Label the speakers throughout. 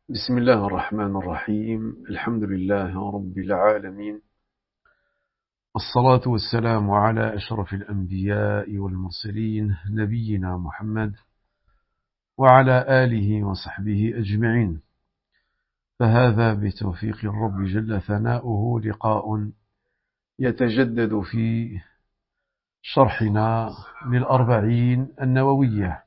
Speaker 1: بسم الله الرحمن الرحيم. الحمد لله رب العالمين، الصلاة والسلام على أشرف الأنبياء والمرسلين نبينا محمد وعلى آله وصحبه أجمعين. فهذا بتوفيق الرب جل ثناؤه لقاء يتجدد في شرحنا للأربعين النووية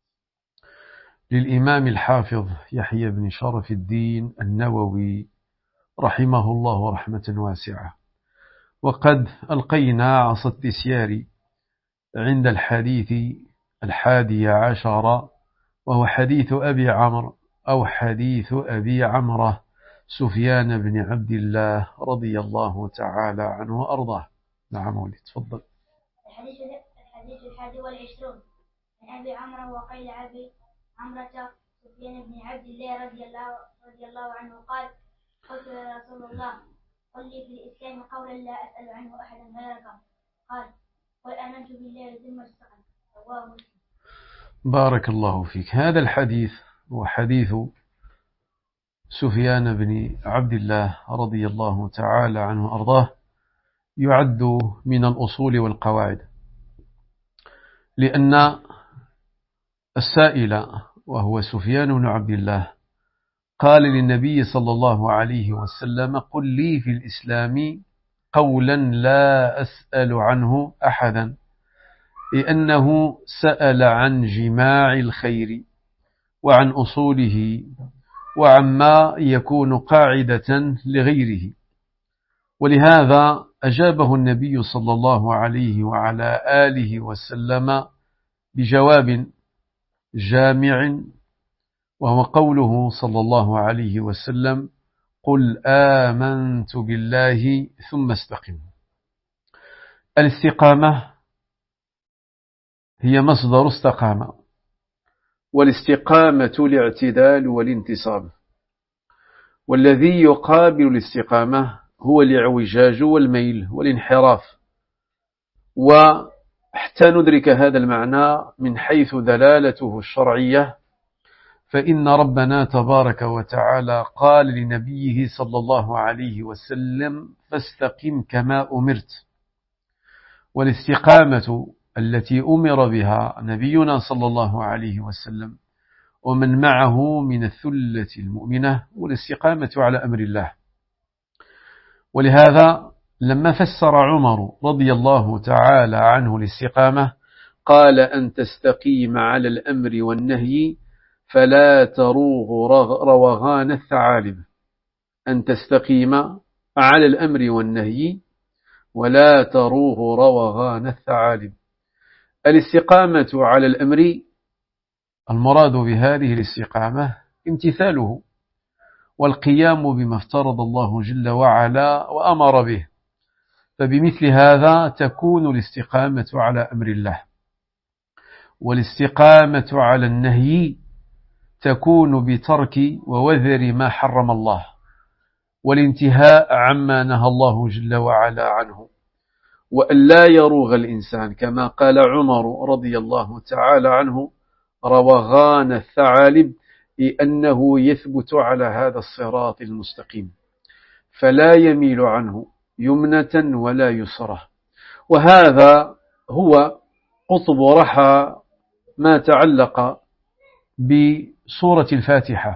Speaker 1: للإمام الحافظ يحيى بن شرف الدين النووي رحمه الله رحمة واسعة. وقد ألقينا عصا التسيار عند الحديث 11، وهو حديث أبي عمرو أو حديث أبي عمرة سفيان بن عبد الله رضي الله تعالى عنه وأرضاه. نعم ولي تفضل.
Speaker 2: الحديث 21 عن أبي عمرو وقيل أبي عمرة سفيان بن عبد الله رضي الله عنه قال: قلت يا رسول الله قل لي في الإسلام قولا لا أسأل عنه أحدا غيرك. قال: قل آمنت بالله ثم استقم. رواه مسلم.
Speaker 1: بارك الله فيك. هذا الحديث هو حديث سفيان بن عبد الله رضي الله تعالى عنه وأرضاه، يعد من الأصول والقواعد، لأن السائل وهو سفيان بن عبد الله قال للنبي صلى الله عليه وسلم: قل لي في الإسلام قولا لا أسأل عنه أحدا، لأنه سأل عن جماع الخير وعن أصوله وعما يكون قاعدة لغيره. ولهذا أجابه النبي صلى الله عليه وعلى آله وسلم بجواب جامع، وهو قوله صلى الله عليه وسلم: قل آمنت بالله ثم استقم. الاستقامة هي مصدر استقامة، والاستقامة الاعتدال والانتصاب، والذي يقابل الاستقامة هو الاعوجاج والميل والانحراف. وحتى ندرك هذا المعنى من حيث دلالته الشرعية، فإن ربنا تبارك وتعالى قال لنبيه صلى الله عليه وسلم: فاستقم كما أمرت. والاستقامة التي أمر بها نبينا صلى الله عليه وسلم ومن معه من الثلة المؤمنة والاستقامة على أمر الله. ولهذا لما فسر عمر رضي الله تعالى عنه الاستقامة قال: أن تستقيم على الأمر والنهي فلا تروغ روغان الثعالب. أن تستقيم على الأمر والنهي ولا تروغ روغان الثعالب. الاستقامة على الأمر، المراد بهذه الاستقامة امتثاله والقيام بما افترض الله جل وعلا وأمر به، فبمثل هذا تكون الاستقامة على أمر الله. والاستقامة على النهي تكون بترك ووذر ما حرم الله والانتهاء عما نهى الله جل وعلا عنه، وأن لا يروغ الإنسان كما قال عمر رضي الله تعالى عنه: روغان الثعالب، لأنه يثبت على هذا الصراط المستقيم فلا يميل عنه يمنة ولا يسرة. وهذا هو قطب رحى ما تعلق بسورة الفاتحة،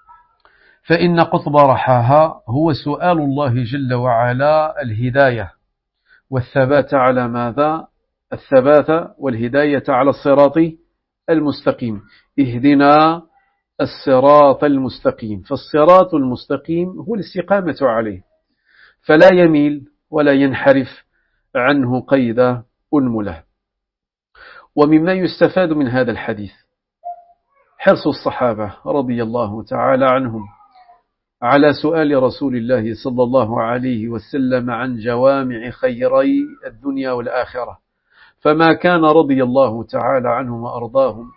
Speaker 1: فإن قطب رحاها هو سؤال الله جل وعلا الهداية والثبات على ماذا؟ الثبات والهداية على الصراط المستقيم. اهدنا الصراط المستقيم، فالصراط المستقيم هو الاستقامة عليه، فلا يميل ولا ينحرف عنه قيد أنملة. ومما يستفاد من هذا الحديث حرص الصحابة رضي الله تعالى عنهم على سؤال رسول الله صلى الله عليه وسلم عن جوامع خيري الدنيا والآخرة، فما كان رضي الله تعالى عنهم وأرضاهم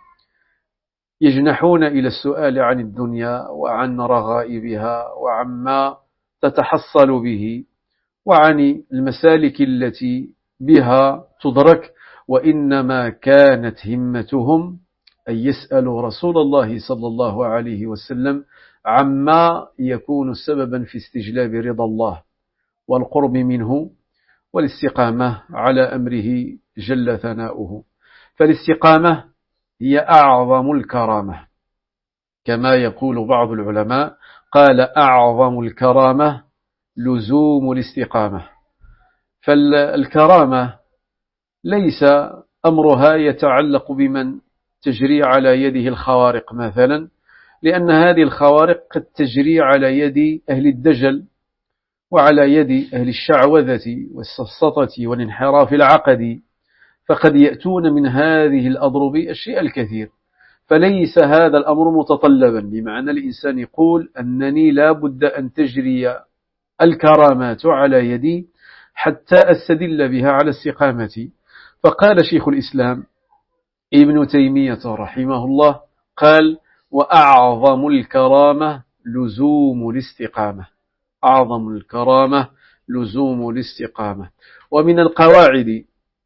Speaker 1: يجنحون إلى السؤال عن الدنيا وعن رغائبها وعما تتحصل به وعن المسالك التي بها تدرك، وإنما كانت همتهم أن يسألوا رسول الله صلى الله عليه وسلم عما يكون سببا في استجلاب رضا الله والقرب منه والاستقامة على أمره جل ثناؤه. فالاستقامة هي أعظم الكرامة، كما يقول بعض العلماء قال أعظم الكرامة لزوم الاستقامة. فالكرامة ليس أمرها يتعلق بمن تجري على يده الخوارق مثلا، لأن هذه الخوارق قد تجري على يد أهل الدجل وعلى يد أهل الشعوذة والسفسطة والانحراف العقدي، فقد يأتون من هذه الأضرب الشيء الكثير. فليس هذا الأمر متطلبا، بمعنى الإنسان يقول أنني لا بد أن تجري الكرامات على يدي حتى أستدل بها على استقامتي. فقال شيخ الإسلام ابن تيمية رحمه الله قال وأعظم الكرامة لزوم الاستقامة. أعظم الكرامة لزوم الاستقامة. ومن القواعد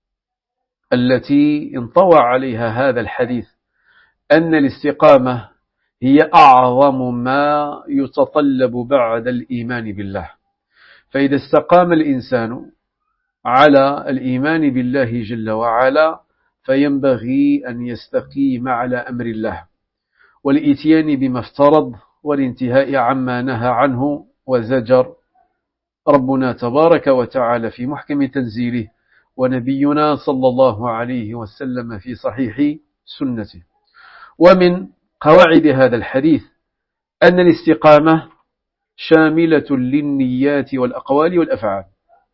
Speaker 1: التي انطوى عليها هذا الحديث أن الاستقامة هي أعظم ما يتطلب بعد الإيمان بالله. فإذا استقام الإنسان على الإيمان بالله جل وعلا فينبغي أن يستقيم على أمر الله والإتيان بما افترض والانتهاء عما نهى عنه وزجر ربنا تبارك وتعالى في محكم تنزيله ونبينا صلى الله عليه وسلم في صحيح سنته. ومن قواعد هذا الحديث أن الاستقامة شاملة للنيات والأقوال والأفعال.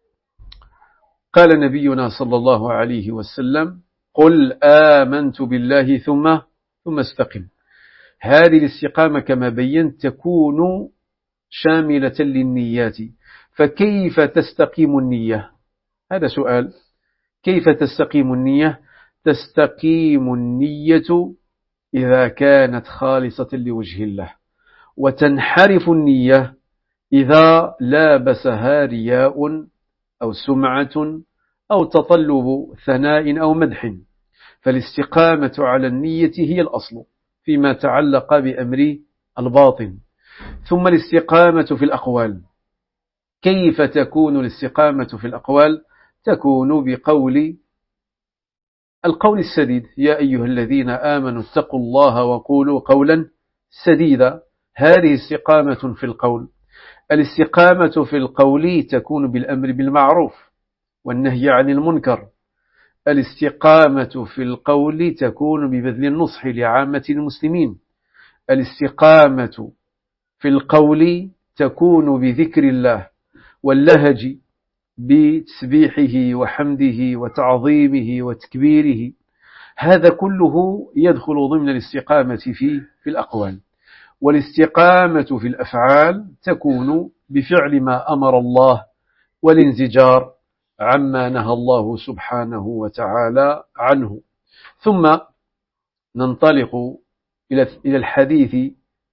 Speaker 1: قال نبينا صلى الله عليه وسلم قل آمنت بالله ثم استقم. هذه الاستقامة كما بينت تكون شاملة للنيات. فكيف تستقيم النية؟ هذا سؤال. كيف تستقيم النية؟ تستقيم النية إذا كانت خالصة لوجه الله، وتنحرف النية إذا لابسها رياء أو سمعة أو تطلب ثناء أو مدح. فالاستقامة على النية هي الأصل فيما تعلق بأمر الباطن. ثم الاستقامة في الأقوال. كيف تكون الاستقامة في الأقوال؟ تكون بقول القول السديد يا أيها الذين آمنوا اتقوا الله وقولوا قولا سديدا. هذه استقامة في القول. الاستقامة في القول تكون بالأمر بالمعروف والنهي عن المنكر. الاستقامة في القول تكون ببذل النصح لعامة المسلمين. الاستقامة في القول تكون بذكر الله واللهج بتسبيحه وحمده وتعظيمه وتكبيره. هذا كله يدخل ضمن الاستقامة في الأقوال. والاستقامة في الأفعال تكون بفعل ما أمر الله والانزجار عما نهى الله سبحانه وتعالى عنه. ثم ننطلق إلى الحديث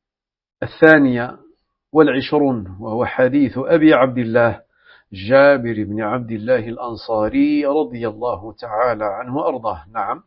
Speaker 1: 22 وهو حديث أبي عبد الله جابر بن عبد الله الأنصاري رضي الله تعالى عنه وأرضاه. نعم.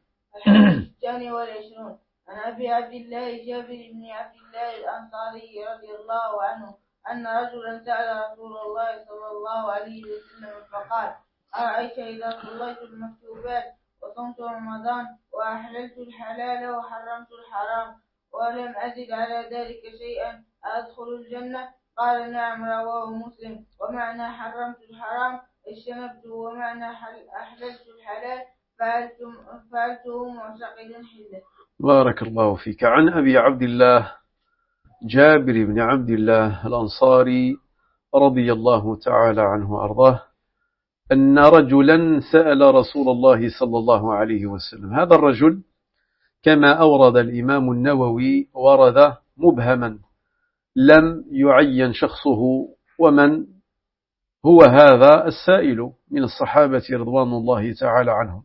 Speaker 3: 22 عن أبي عبد الله جابر بن عبد الله الأنصاري رضي الله عنه أن رجلا سأل رسول الله صلى الله عليه وسلم فقال أرأيت إذا صليت المكتوبات وصمت رمضان وأحللت الحلال وحرمت الحرام ولم أزد على ذلك شيئا أدخل الجنة؟ قال نعم رواه مسلم. ومعنى حرمت الحرام اجتنبته، ومعنى أحللت الحلال فعلته معتقدا حله.
Speaker 1: بارك الله فيك. عن أبي عبد الله جابر بن عبد الله الأنصاري رضي الله تعالى عنه وأرضاه أن رجلا سأل رسول الله صلى الله عليه وسلم. هذا الرجل كما أورد الإمام النووي ورد مبهما لم يعين شخصه ومن هو هذا السائل من الصحابة رضوان الله تعالى عنهم،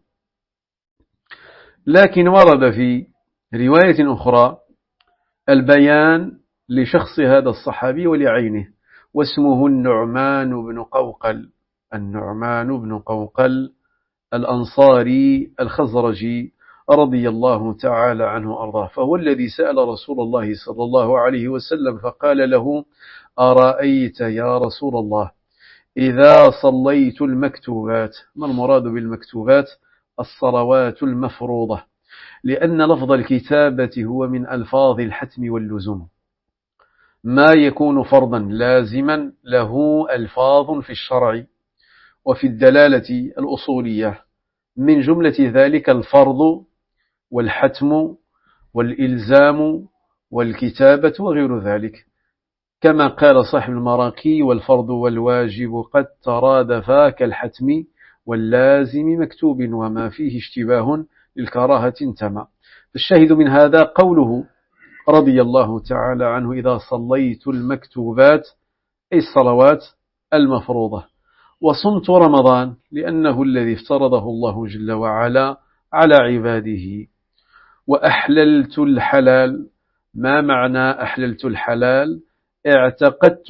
Speaker 1: لكن ورد في رواية أخرى البيان لشخص هذا الصحابي ولعينه، واسمه النعمان بن قوقل. النعمان بن قوقل الأنصاري الخزرجي رضي الله تعالى عنه أرضاه، فهو الذي سأل رسول الله صلى الله عليه وسلم فقال له: أرأيت يا رسول الله إذا صليت المكتوبات. ما المراد بالمكتوبات؟ الصلوات المفروضة، لأن لفظ الكتابة هو من ألفاظ الحتم واللزوم، ما يكون فرضا لازما له ألفاظ في الشرع وفي الدلالة الأصولية، من جملة ذلك الفرض والحتم والإلزام والكتابة وغير ذلك، كما قال صاحب المراقي: والفرض والواجب قد ترادفا كالحتم واللازم مكتوب وما فيه اشتباه للكراهة انتمى. الشاهد من هذا قوله رضي الله تعالى عنه: إذا صليت المكتوبات، أي الصلوات المفروضة. وصمت رمضان لأنه الذي افترضه الله جل وعلا على عباده. وأحللت الحلال. ما معنى أحللت الحلال؟ اعتقدت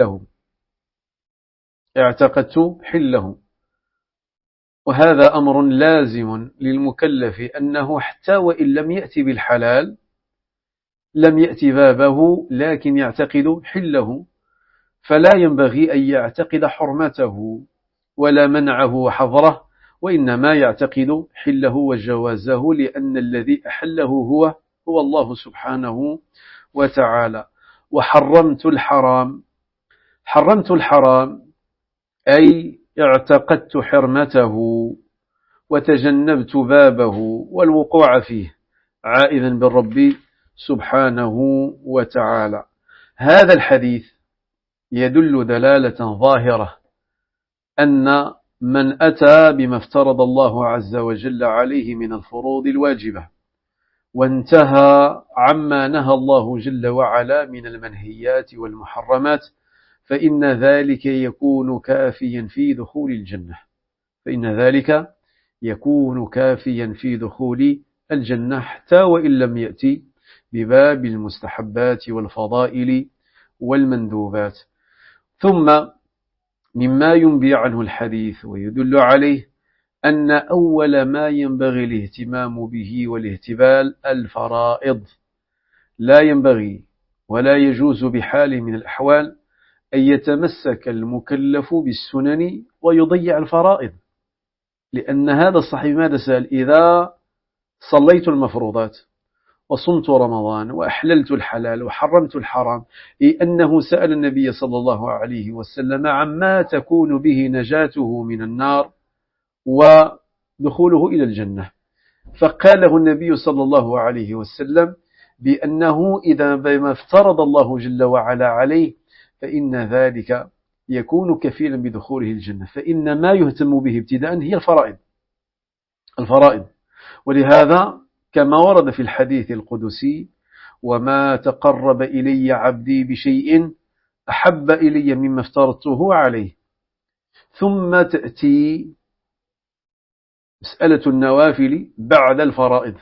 Speaker 1: حله. وهذا أمر لازم للمكلف، أنه حتى وإن لم يأتي بالحلال لم يأتي بابه، لكن يعتقد حله، فلا ينبغي أن يعتقد حرمته ولا منعه وحظره، وإنما يعتقد حله وجوازه، لأن الذي أحله هو الله سبحانه وتعالى. وحرمت الحرام. حرمت الحرام أي اعتقدت حرمته وتجنبت بابه والوقوع فيه، عائذا بالرب سبحانه وتعالى. هذا الحديث يدل دلالة ظاهرة أن من أتى بما افترض الله عز وجل عليه من الفروض الواجبة وانتهى عما نهى الله جل وعلا من المنهيات والمحرمات، فإن ذلك يكون كافيا في دخول الجنة. حتى وإن لم يأتي بباب المستحبات والفضائل والمندوبات. ثم مما ينبي عنه الحديث ويدل عليه أن أول ما ينبغي الاهتمام به والاهتبال الفرائض. لا ينبغي ولا يجوز بحال من الأحوال أن يتمسك المكلف بالسنن ويضيع الفرائض، لأن هذا الصحيح ماذا سأل؟ إذا صليت المفروضات وصمت رمضان وأحللت الحلال وحرمت الحرام، أنه سأل النبي صلى الله عليه وسلم عما تكون به نجاته من النار ودخوله إلى الجنة، فقاله النبي صلى الله عليه وسلم بأنه إذا بما افترض الله جل وعلا عليه فإن ذلك يكون كفيلا بدخوله الجنة، فإن ما يهتم به ابتداء هي الفرائض. ولهذا كما ورد في الحديث القدسي: وما تقرب إلي عبدي بشيء أحب إلي مما افترضته عليه. ثم تأتي مسألة النوافل بعد الفرائض.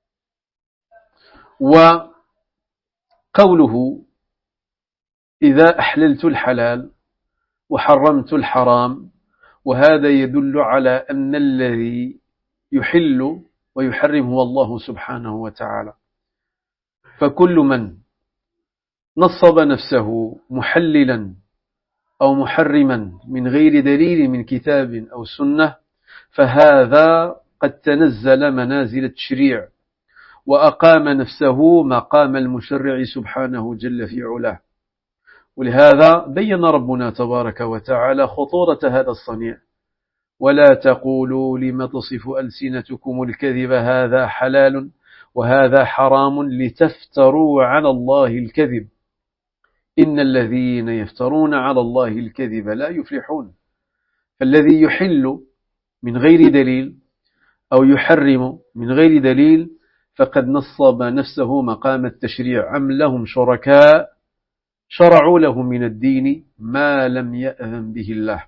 Speaker 1: وقوله إذا أحللت الحلال وحرمت الحرام، وهذا يدل على أن الذي يحل ويحرم هو الله سبحانه وتعالى. فكل من نصب نفسه محللا أو محرما من غير دليل من كتاب أو سنة، فهذا قد تنزل منازل التشريع وأقام نفسه مقام المشرع سبحانه جل في علاه. ولهذا بين ربنا تبارك وتعالى خطورة هذا الصنيع: ولا تقولوا لما تصف ألسنتكم الكذب هذا حلال وهذا حرام لتفتروا على الله الكذب إن الذين يفترون على الله الكذب لا يفلحون. فالذي يحل من غير دليل أو يحرم من غير دليل فقد نصب نفسه مقام التشريع. أم لهم شركاء شرعوا لهم من الدين ما لم يأذن به الله.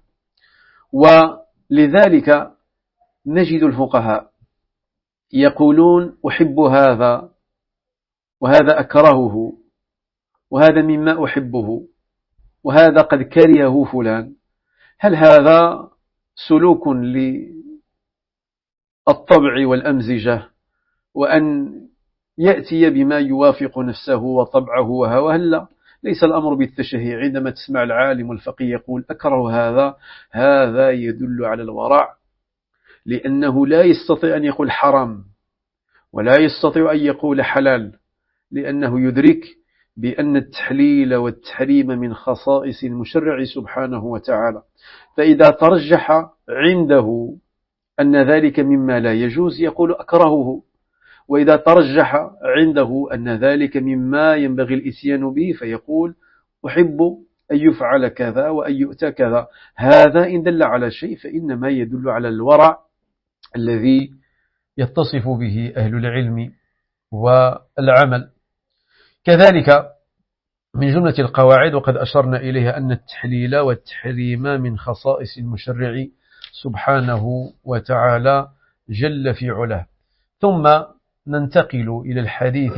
Speaker 1: ولذلك نجد الفقهاء يقولون: أحب هذا وهذا أكرهه، وهذا مما أحبه، وهذا قد كرهه فلان. هل هذا سلوك للطبع والأمزجة وأن يأتي بما يوافق نفسه وطبعه وهواه. لا، ليس الأمر بالتشهي. عندما تسمع العالم الفقيه يقول أكره هذا يدل على الورع، لأنه لا يستطيع أن يقول حرام ولا يستطيع أن يقول حلال، لأنه يدرك بأن التحليل والتحريم من خصائص المشرع سبحانه وتعالى. فإذا ترجح عنده أن ذلك مما لا يجوز يقول أكرهه، وإذا ترجح عنده أن ذلك مما ينبغي الإتيان به فيقول أحب أن يفعل كذا وأن يؤتى كذا. هذا إن دل على شيء فإنما يدل على الورع الذي يتصف به أهل العلم والعمل. كذلك من جملة القواعد وقد أشرنا إليها أن التحليل والتحريم من خصائص المشرع سبحانه وتعالى جل في علاه. ثم ننتقل إلى الحديث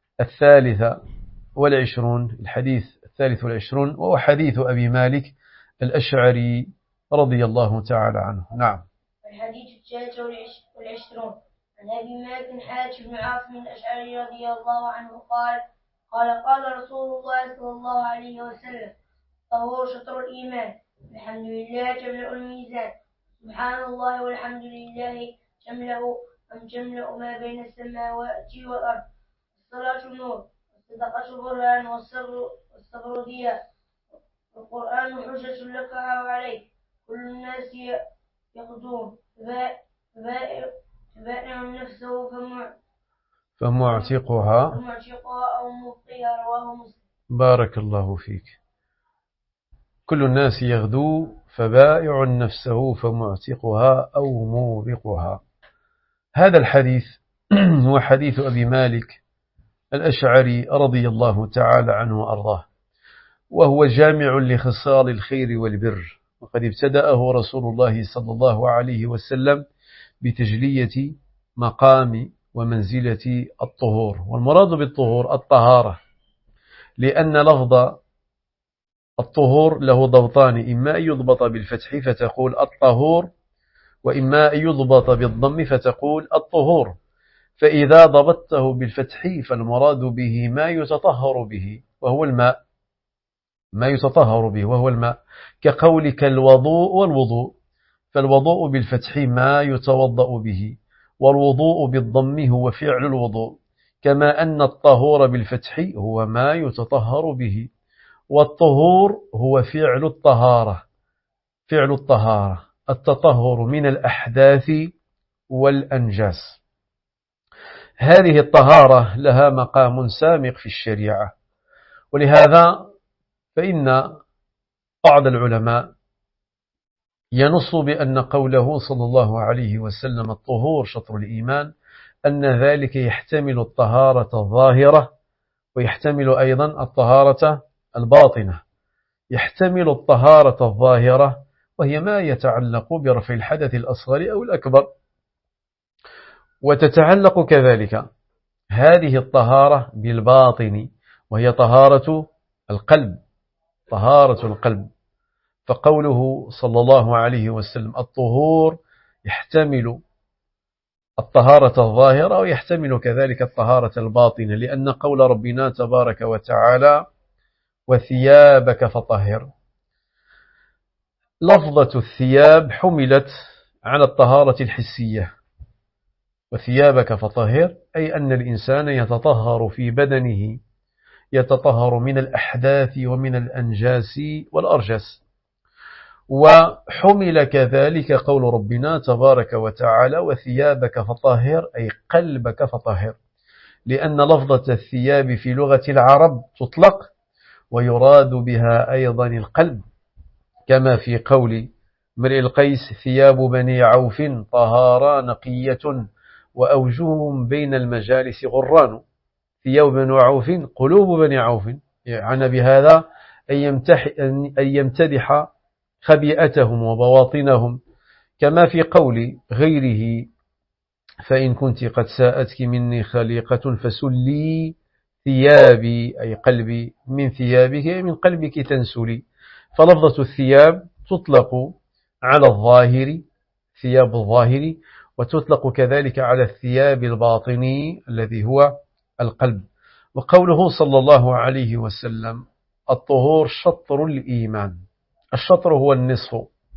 Speaker 1: 23، الحديث 23 وهو حديث أبي مالك الأشعري رضي الله تعالى عنه. نعم.
Speaker 2: الحديث 23 عن أبي مالك الحارث بن عاصم الأشعري رضي الله عنه قال رسول الله صلى الله عليه وسلم طهور شطر الإيمان، الحمد لله تملأ الميزان، سبحان الله والحمد لله تملأ ما بين السماوات والأرض، الصلاة نور، الصدقة برهان، والصبر ضياء، القرآن حجة لك أو عليك، كل الناس يغدون بائع نفسه
Speaker 1: فمعتقها
Speaker 2: أو مبقيها، رواه مسلم.
Speaker 1: بارك الله فيك. كل الناس يغدو فبائع نفسه فمعتقها أو موبقها. هذا الحديث هو حديث أبي مالك الأشعري رضي الله تعالى عنه وأرضاه، وهو جامع لخصال الخير والبر، وقد ابتدأه رسول الله صلى الله عليه وسلم بتجلية مقام ومنزلة الطهور. والمراد بالطهور الطهارة، لأن لفظ الطهور له ضبطان، إما أن يضبط بالفتح فتقول الطهور، وإما أن يضبط بالضم فتقول الطهور. فإذا ضبطته بالفتح فالمراد به ما يتطهر به وهو الماء، ما يتطهر به وهو الماء، كقولك الوضوء والوضوء، فالوضوء بالفتح ما يتوضأ به، والوضوء بالضم هو فعل الوضوء، كما أن الطهور بالفتح هو ما يتطهر به، والطهور هو فعل الطهارة، فعل الطهارة التطهر من الأحداث والأنجاس. هذه الطهارة لها مقام سامق في الشريعة، ولهذا فإن بعض العلماء ينص بأن قوله صلى الله عليه وسلم الطهور شطر الإيمان أن ذلك يحتمل الطهارة الظاهرة ويحتمل أيضا الطهارة الباطنة. يحتمل الطهارة الظاهرة وهي ما يتعلق برفع الحدث الأصغر أو الأكبر، وتتعلق كذلك هذه الطهارة بالباطن وهي طهارة القلب، طهارة القلب. فقوله صلى الله عليه وسلم الطهور يحتمل الطهارة الظاهرة ويحتمل كذلك الطهارة الباطنة، لأن قول ربنا تبارك وتعالى وثيابك فطهر، لفظة الثياب حملت على الطهارة الحسية، وثيابك فطهر أي أن الإنسان يتطهر في بدنه، يتطهر من الأحداث ومن الأنجاس والأرجاس. وحمل كذلك قول ربنا تبارك وتعالى وثيابك فطهر أي قلبك فطهر، لأن لفظة الثياب في لغة العرب تطلق ويراد بها أيضا القلب، كما في قول امرئ القيس ثياب بني عوف طهارا نقية وأوجههم بين المجالس غران. ثياب بني عوف قلوب بني عوف، يعني بهذا أن يمتدح خبيئتهم وبواطنهم، كما في قول غيره فإن كنت قد ساءتك مني خليقة فسلي ثيابي أي قلبي من ثيابك من قلبك تنسلي. فلفظة الثياب تطلق على الظاهر، ثياب الظاهر، وتطلق كذلك على الثياب الباطني الذي هو القلب. وقوله صلى الله عليه وسلم الطهور شطر الإيمان، الشطر هو النصف.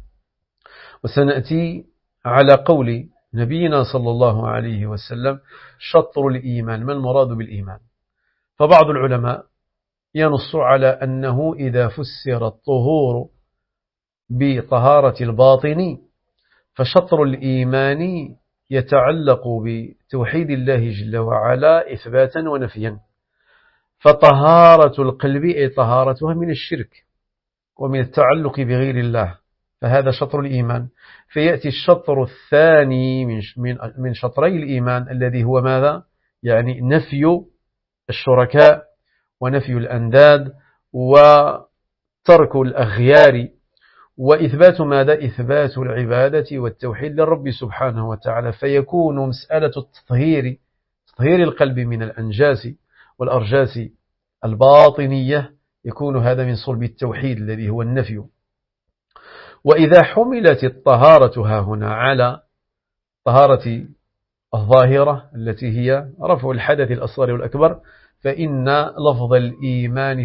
Speaker 1: وسنأتي على قول نبينا صلى الله عليه وسلم شطر الإيمان، ما المراد بالإيمان؟ فبعض العلماء ينص على أنه إذا فسر الطهور بطهارة الباطن فشطر الإيمان يتعلق بتوحيد الله جل وعلا إثباتا ونفيا، فطهارة القلب أي طهارتها من الشرك ومن التعلق بغير الله، فهذا شطر الإيمان. فيأتي الشطر الثاني من شطري الإيمان الذي هو ماذا؟ يعني نفي الشركاء ونفي الأنداد وترك الأغيار وإثبات ماذا؟ إثبات العبادة والتوحيد للرب سبحانه وتعالى. فيكون مسألة تطهير القلب من الأنجاس والأرجاس الباطنية، يكون هذا من صلب التوحيد الذي هو النفي. وإذا حملت الطهارة ها هنا على طهارة الظاهرة التي هي رفع الحدث الأصغر والأكبر، فإن لفظ الإيمان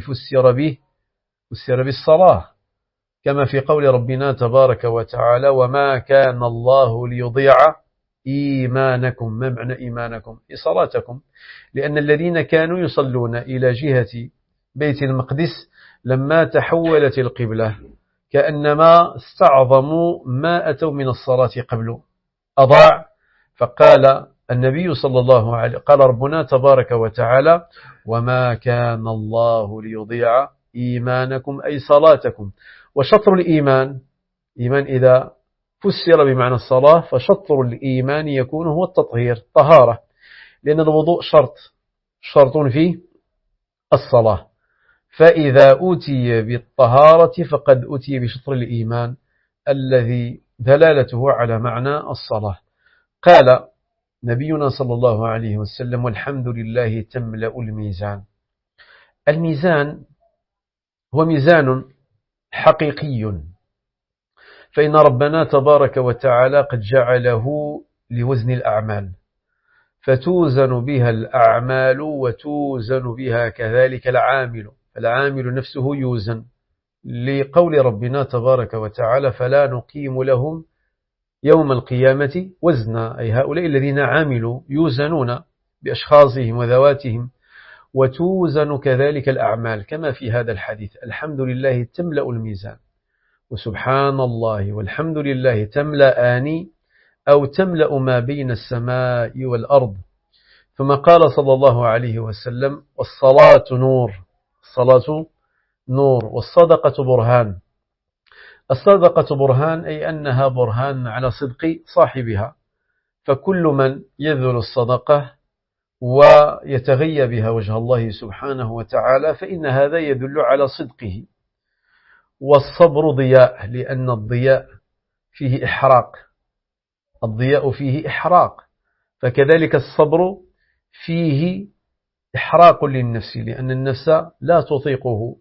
Speaker 1: فسر بالصلاة، كما في قول ربنا تبارك وتعالى وما كان الله ليضيع إيمانكم. ما معنى إيمانكم؟ صلاتكم، لأن الذين كانوا يصلون إلى جهة بيت المقدس لما تحولت القبلة كأنما استعظموا ما أتوا من الصلاة قبل أضاع. فقال النبي صلى الله عليه قال ربنا تبارك وتعالى وما كان الله ليضيع إيمانكم أي صلاتكم. وشطر الإيمان إذا فسر بمعنى الصلاة فشطر الإيمان يكون هو التطهير، طهارة، لأن الوضوء شرط في الصلاة. فإذا أتي بالطهارة فقد أتي بشطر الإيمان الذي دلالته على معنى الصلاة. قال نبينا صلى الله عليه وسلم والحمد لله تملأ الميزان. الميزان هو ميزان حقيقي، فإن ربنا تبارك وتعالى قد جعله لوزن الأعمال، فتوزن بها الأعمال وتوزن بها كذلك العامل نفسه يوزن، لقول ربنا تبارك وتعالى فلا نقيم لهم يوم القيامة وزنا، أي هؤلاء الذين عملوا يوزنون بأشخاصهم وذواتهم، وتوزن كذلك الأعمال كما في هذا الحديث الحمد لله تملأ الميزان، وسبحان الله والحمد لله تملأان أو تملأ ما بين السماء والأرض. ثم قال صلى الله عليه وسلم والصلاة نور والصدقة برهان. الصدقة برهان أي أنها برهان على صدق صاحبها، فكل من يذل الصدقة ويتغيى بها وجه الله سبحانه وتعالى فإن هذا يدل على صدقه. والصبر ضياء، لأن الضياء فيه إحراق، فكذلك الصبر فيه إحراق للنفس، لأن النفس لا تطيقه،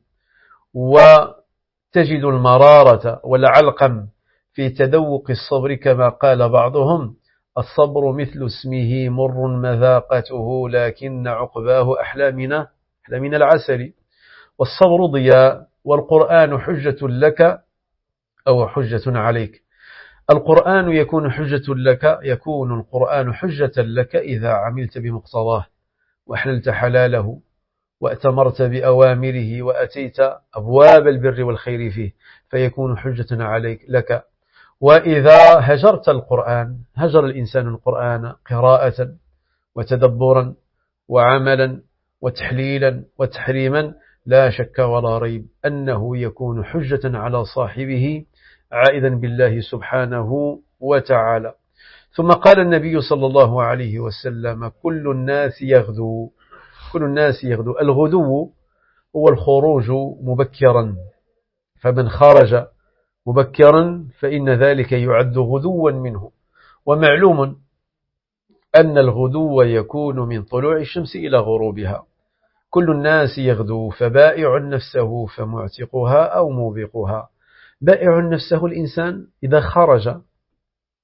Speaker 1: وتجد المرارة والعلقم في تذوق الصبر، كما قال بعضهم الصبر مثل اسمه مر مذاقته لكن عقباه أحلى من العسل. والصبر ضياء، والقرآن حجة لك أو حجة عليك. القرآن يكون القرآن حجة لك إذا عملت بمقتضاه وأحللت حلاله وأتمرت بأوامره وأتيت أبواب البر والخير فيه، فيكون حجة عليك لك. وإذا هجر الإنسان القرآن قراءة وتدبرا وعملا وتحليلا وتحريما، لا شك ولا ريب أنه يكون حجة على صاحبه عائدا بالله سبحانه وتعالى. ثم قال النبي صلى الله عليه وسلم كل الناس يغدو. الغدو هو الخروج مبكرا، فمن خرج مبكرا فإن ذلك يعد غدوا منه. ومعلوم أن الغدو يكون من طلوع الشمس إلى غروبها. كل الناس يغدو، فبائع نفسه فمعتقها أو موبقها. بائع نفسه الإنسان إذا خرج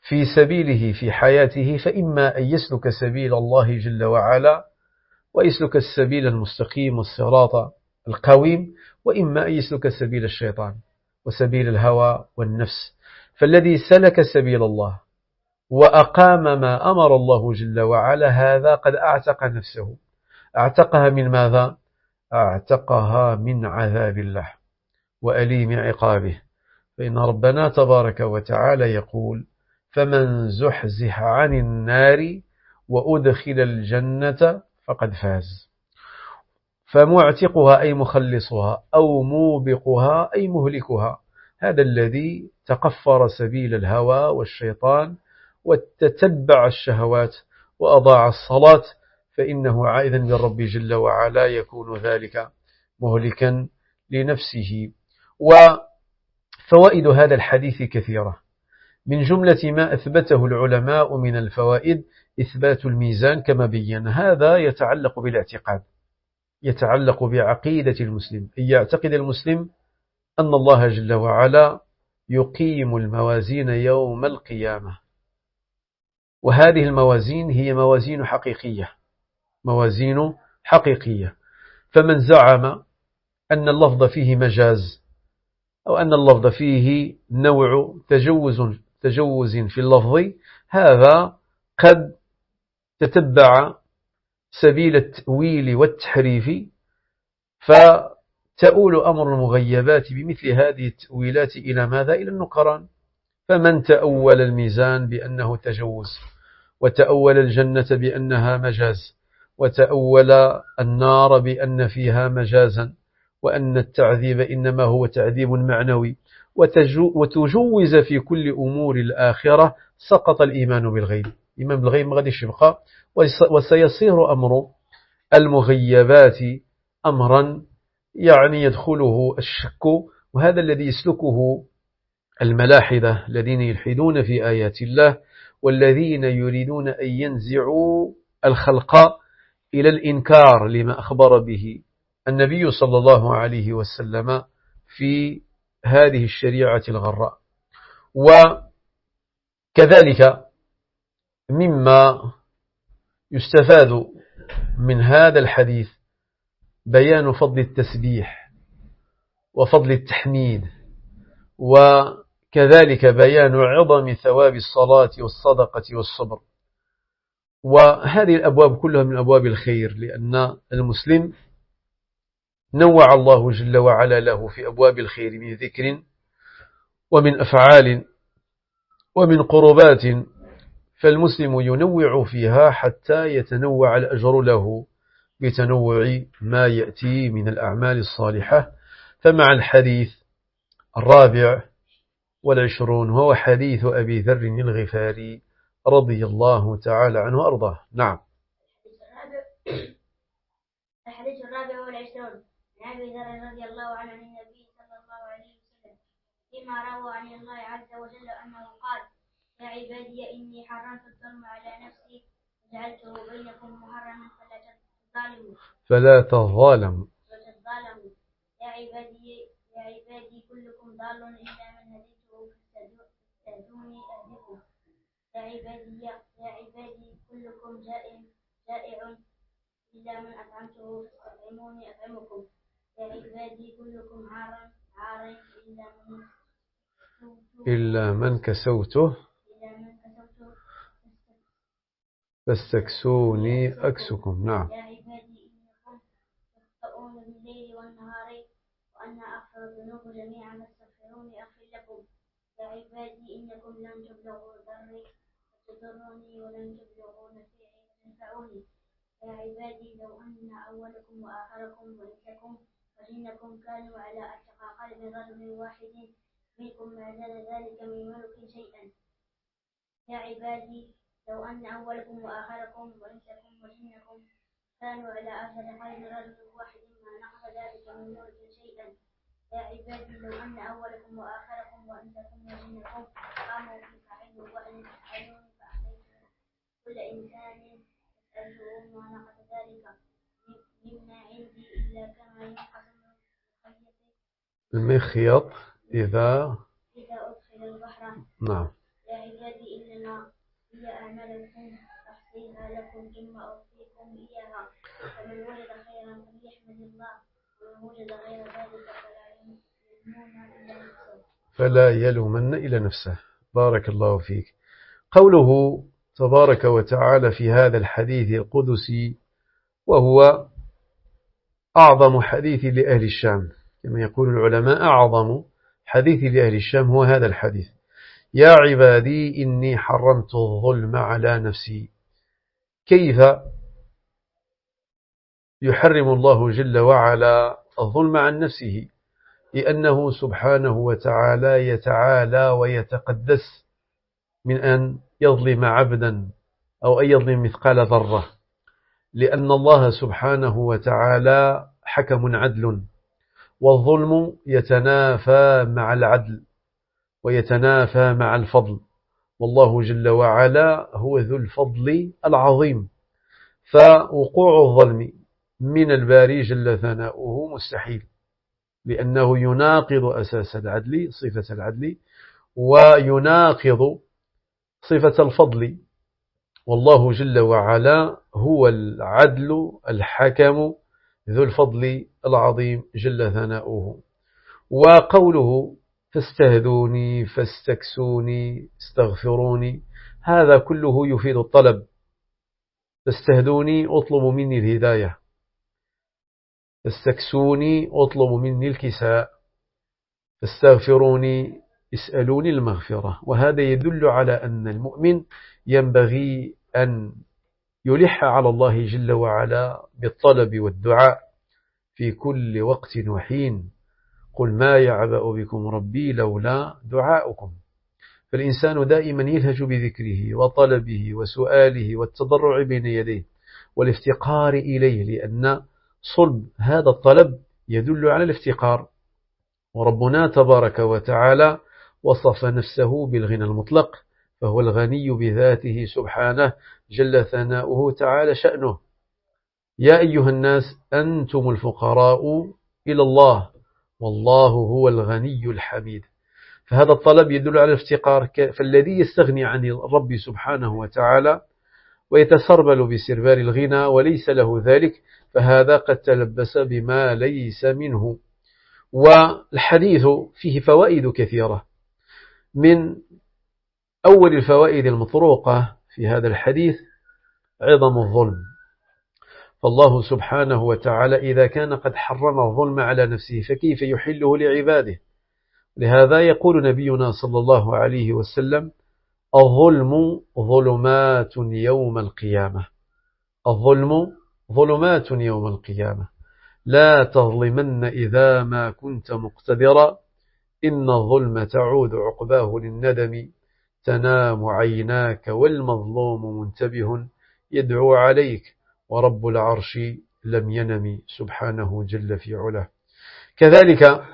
Speaker 1: في سبيله في حياته، فإما أن يسلك سبيل الله جل وعلا ويسلك السبيل المستقيم والصراط القويم، وإما أن يسلك سبيل الشيطان وسبيل الهوى والنفس. فالذي سلك سبيل الله وأقام ما أمر الله جل وعلا هذا قد أعتق نفسه. أعتقها من ماذا؟ أعتقها من عذاب الله وأليم عقابه. فإن ربنا تبارك وتعالى يقول: فمن زحزح عن النار وأدخل الجنة فقد فاز. فمعتقها أي مخلصها، أو موبقها أي مهلكها، هذا الذي تقفر سبيل الهوى والشيطان وتتبع الشهوات وأضاع الصلاة، فإنه عائدا للرب جل وعلا يكون ذلك مهلكا لنفسه. وفوائد هذا الحديث كثيرة، من جملة ما أثبته العلماء من الفوائد إثبات الميزان كما بين. هذا يتعلق بالاعتقاد، يتعلق بعقيدة المسلم، أن يعتقد المسلم أن الله جل وعلا يقيم الموازين يوم القيامة، وهذه الموازين هي موازين حقيقية، موازين حقيقية. فمن زعم أن اللفظ فيه مجاز، أو أن اللفظ فيه نوع تجوز في اللفظ، هذا قد تتبع سبيل التأويل والتحريف، فتؤول أمر المغيبات بمثل هذه التأويلات إلى ماذا؟ إلى النكران. فمن تأول الميزان بأنه تجوز، وتأول الجنة بأنها مجاز، وتأول النار بأن فيها مجازا، وأن التعذيب إنما هو تعذيب معنوي، وتجوز في كل أمور الآخرة، سقط الإيمان بالغيب. الإيمان بالغيب ما غاديش يبقى، وسيصير أمر المغيبات أمرا يعني يدخله الشك. وهذا الذي يسلكه الملاحدة الذين يلحدون في آيات الله، والذين يريدون أن ينزعوا الخلق إلى الإنكار لما أخبر به النبي صلى الله عليه وسلم في هذه الشريعة الغراء. وكذلك مما يستفاد من هذا الحديث بيان فضل التسبيح وفضل التحميد، وكذلك بيان عظم ثواب الصلاة والصدقة والصبر. وهذه الأبواب كلها من أبواب الخير، لأن المسلم نوع الله جل وعلا له في أبواب الخير من ذكر ومن أفعال ومن قربات، فالمسلم ينوع فيها حتى يتنوع الأجر له بتنوع ما يأتي من الأعمال الصالحة. فمع الحديث 24 وهو حديث أبي ذر الغفاري رضي الله تعالى عنه وأرضاه. نعم.
Speaker 2: الحديث 24 عن أبي ذر رضي الله عنه عن النبي صلى الله عليه وسلم فيما روى عن الله عز وجل أنه قال: يا عبادي إني حرمت الظلم على نفسي وجعلته بينكم محرما فلا تظالموا. يا عبادي كلكم ضال إلا من هديته فاستهدوني أهدكم. يا عبادي كلكم جائع إلا من أطعمته فاستطعموني أطعمكم. يا عبادي كلكم عار إلا من كسوته فاستكسوني أكسكم. نعم. يا عبادي إنكم تخطئون بالليل والنهار وأنا أغفر الذنوب جميعا فاستغفروني أغفر لكم. يا عبادي إنكم لن تبلغوا ضري فتضروني ولن تبلغوا نفعي فتنفعوني. يا عبادي لو أن أولكم وآخركم وإنسكم وجنكم كانوا على أتقى قلب رجل واحد منكم ما زال ذلك من ملك شيئا. يا عبادي لو أن أولكم وآخركم وإنسكم وجنكم كانوا على أشهد قلب رجل واحد ما نقص ذلك من ملك شيئا. يا عبادي لو أن أولكم وآخركم وإنسكم وجنكم قاموا في فعل وأن يفعلون فأعطيت كل إنسان يسأله ما نقص ذلك مما عندي إلا كما ينقص المخيط إذا أدخل البحر. نعم. يا عبادي إن هي أعمالكم أحصيها لكم ثم أوفيكم إياها فمن وجد خيرا فليحمد الله ومن وجد غير ذلك
Speaker 1: فلا يلومن إلى نفسه. بارك الله فيك. قوله تبارك وتعالى في هذا الحديث القدسي، وهو أعظم حديث لأهل الشام كما يقول العلماء، أعظم حديث لأهل الشام هو هذا الحديث: يا عبادي إني حرمت الظلم على نفسي. كيف يحرم الله جل وعلا الظلم عن نفسه؟ لأنه سبحانه وتعالى يتعالى ويتقدس من أن يظلم عبدا أو أن يظلم مثقال ذرة، لأن الله سبحانه وتعالى حكم عدل، والظلم يتنافى مع العدل ويتنافى مع الفضل، والله جل وعلا هو ذو الفضل العظيم، فوقوع الظلم من الباري جل ثناؤه مستحيل، لأنه يناقض أساس العدل، صفة العدل، ويناقض صفة الفضل، والله جل وعلا هو العدل الحكم ذو الفضل العظيم جل ثناؤه. وقوله فاستهدوني فاستكسوني استغفروني، هذا كله يفيد الطلب. فاستهدوني أطلب مني الهداية، فاستكسوني أطلب مني الكساء، فاستغفروني اسألوني المغفرة. وهذا يدل على أن المؤمن ينبغي أن يلح على الله جل وعلا بالطلب والدعاء في كل وقت وحين. قل ما يعبأ بكم ربي لولا دعاؤكم. فالإنسان دائما يلهج بذكره وطلبه وسؤاله والتضرع بين يديه والافتقار إليه، لأن صلب هذا الطلب يدل على الافتقار. وربنا تبارك وتعالى وصف نفسه بالغنى المطلق، فهو الغني بذاته سبحانه جل ثناؤه تعالى شأنه. يا أيها الناس أنتم الفقراء إلى الله والله هو الغني الحميد. فهذا الطلب يدل على الافتقار. فالذي يستغني عن الرب سبحانه وتعالى ويتسربل بسربال الغنى وليس له ذلك، فهذا قد تلبس بما ليس منه. والحديث فيه فوائد كثيرة. من أول الفوائد المطروقة في هذا الحديث عظم الظلم. فالله سبحانه وتعالى إذا كان قد حرم الظلم على نفسه فكيف يحله لعباده؟ لهذا يقول نبينا صلى الله عليه وسلم: الظلم ظلمات يوم القيامة. الظلم ظلمات يوم القيامة، لا تظلمن إذا ما كنت مقتدرا، إن الظلم تعود عقباه للندم، تنام عيناك والمظلوم منتبه يدعو عليك ورب العرش لم ينم سبحانه جل في علاه. كذلك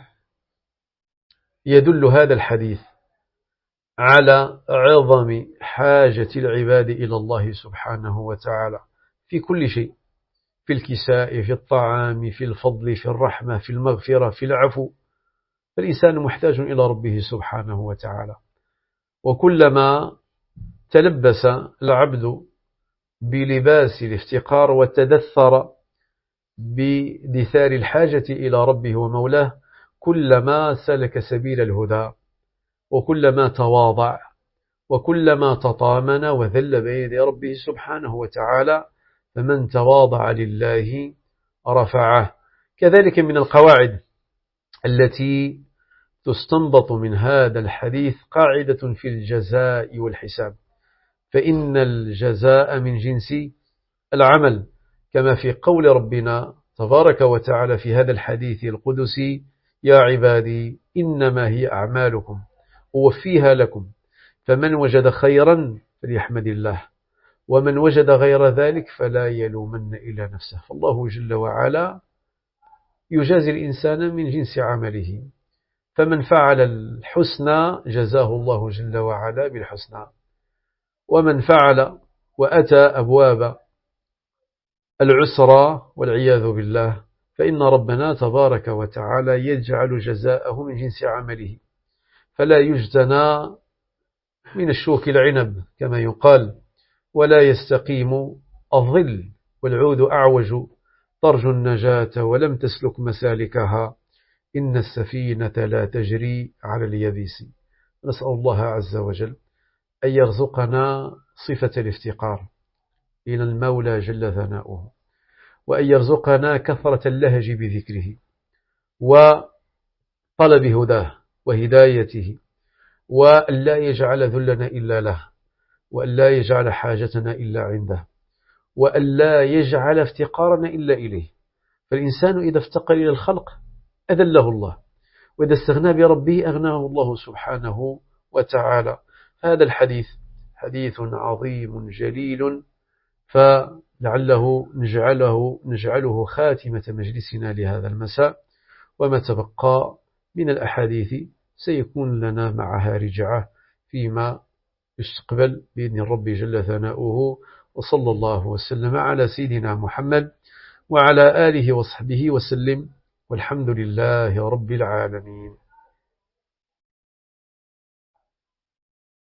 Speaker 1: يدل هذا الحديث على عظم حاجة العباد إلى الله سبحانه وتعالى في كل شيء، في الكساء، في الطعام، في الفضل، في الرحمة، في المغفرة، في العفو. فالإنسان محتاج إلى ربه سبحانه وتعالى، وكلما تلبس العبد بلباس الافتقار وتدثر بدثار الحاجة إلى ربه ومولاه، كلما سلك سبيل الهدى، وكلما تواضع، وكلما تطامن وذل بين يدي ربه سبحانه وتعالى. فمن تواضع لله رفعه. كذلك من القواعد التي تستنبط من هذا الحديث قاعدة في الجزاء والحساب، فإن الجزاء من جنس العمل، كما في قول ربنا تبارك وتعالى في هذا الحديث القدسي: يا عبادي إنما هي أعمالكم أوفيها لكم فمن وجد خيرا فليحمد الله ومن وجد غير ذلك فلا يلومن إلى نفسه. فالله جل وعلا يجازي الإنسان من جنس عمله، فمن فعل الحسنى جزاه الله جل وعلا بالحسنى، ومن فعل وأتى أبواب العسرى والعياذ بالله فإن ربنا تبارك وتعالى يجعل جزاءه من جنس عمله، فلا يجتنى من الشوك العنب كما يقال، ولا يستقيم الظل، والعود أعوج ترجو النجاة ولم تسلك مسالكها، إن السفينة لا تجري على اليبس. نسأل الله عز وجل أن يرزقنا صفة الافتقار إلى المولى جل ثناؤه، وأن يرزقنا كثرة اللهج بذكره وطلب هداه وهدايته، وأن لا يجعل ذلنا إلا له، وأن لا يجعل حاجتنا إلا عنده، وأن لا يجعل افتقارنا إلا إليه. فالإنسان إذا افتقر إلى الخلق أذله الله، وإذا استغنى بربه أغناه الله سبحانه وتعالى. هذا الحديث حديث عظيم جليل، فلعله نجعله خاتمة مجلسنا لهذا المساء، وما تبقى من الأحاديث سيكون لنا معها رجعة فيما يستقبل بإذن الرب جل ثناؤه. وصلى الله وسلم على سيدنا محمد وعلى آله وصحبه وسلم، والحمد لله رب العالمين.